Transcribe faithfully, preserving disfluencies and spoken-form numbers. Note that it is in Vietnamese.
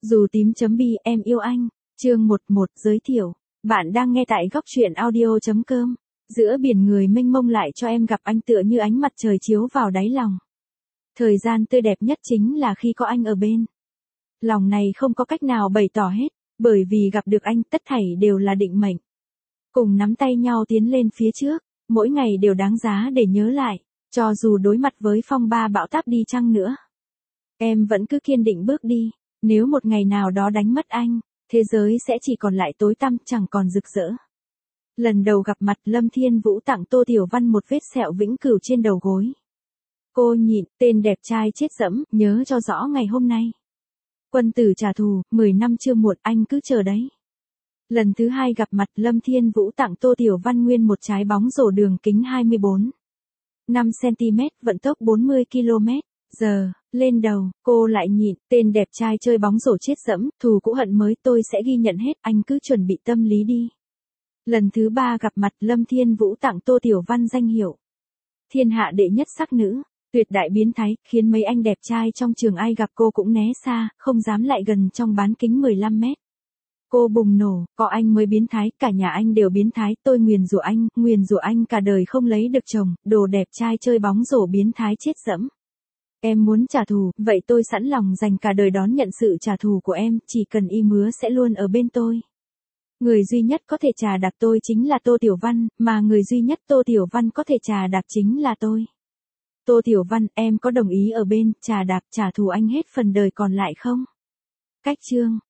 Dù tím.bi em yêu anh, chương một một giới thiệu. Bạn đang nghe tại góc truyện audio.com. Giữa biển người mênh mông lại cho em gặp anh tựa như ánh mặt trời chiếu vào đáy lòng. Thời gian tươi đẹp nhất chính là khi có anh ở bên. Lòng này không có cách nào bày tỏ hết, bởi vì gặp được anh tất thảy đều là định mệnh. Cùng nắm tay nhau tiến lên phía trước, mỗi ngày đều đáng giá để nhớ lại, cho dù đối mặt với phong ba bão táp đi chăng nữa. Em vẫn cứ kiên định bước đi. Nếu một ngày nào đó đánh mất anh, thế giới sẽ chỉ còn lại tối tăm chẳng còn rực rỡ. Lần đầu gặp mặt Lâm Thiên Vũ tặng Tô Tiểu Văn một vết sẹo vĩnh cửu trên đầu gối. Cô nhịn, tên đẹp trai chết dẫm, nhớ cho rõ ngày hôm nay. Quân tử trả thù, mười năm chưa muộn, anh cứ chờ đấy. Lần thứ hai gặp mặt Lâm Thiên Vũ tặng Tô Tiểu Văn nguyên một trái bóng rổ đường kính hai mươi bốn phẩy năm xăng-ti-mét, vận tốc bốn mươi ki lô mét giờ, lên đầu, cô lại nhịn, tên đẹp trai chơi bóng rổ chết dẫm, thù cũ hận mới, tôi sẽ ghi nhận hết, anh cứ chuẩn bị tâm lý đi. Lần thứ ba gặp mặt Lâm Thiên Vũ tặng Tô Tiểu Văn danh hiệu thiên hạ đệ nhất sắc nữ, tuyệt đại biến thái, khiến mấy anh đẹp trai trong trường ai gặp cô cũng né xa, không dám lại gần trong bán kính mười lăm mét. Cô bùng nổ, có anh mới biến thái, cả nhà anh đều biến thái, tôi nguyền rủa anh, nguyền rủa anh cả đời không lấy được chồng, đồ đẹp trai chơi bóng rổ biến thái chết dẫm. Em muốn trả thù, vậy tôi sẵn lòng dành cả đời đón nhận sự trả thù của em, chỉ cần y mứa sẽ luôn ở bên tôi. Người duy nhất có thể trà đạp tôi chính là Tô Tiểu Văn, mà người duy nhất Tô Tiểu Văn có thể trà đạp chính là tôi. Tô Tiểu Văn, em có đồng ý ở bên, trà đạp trả thù anh hết phần đời còn lại không? Cách chương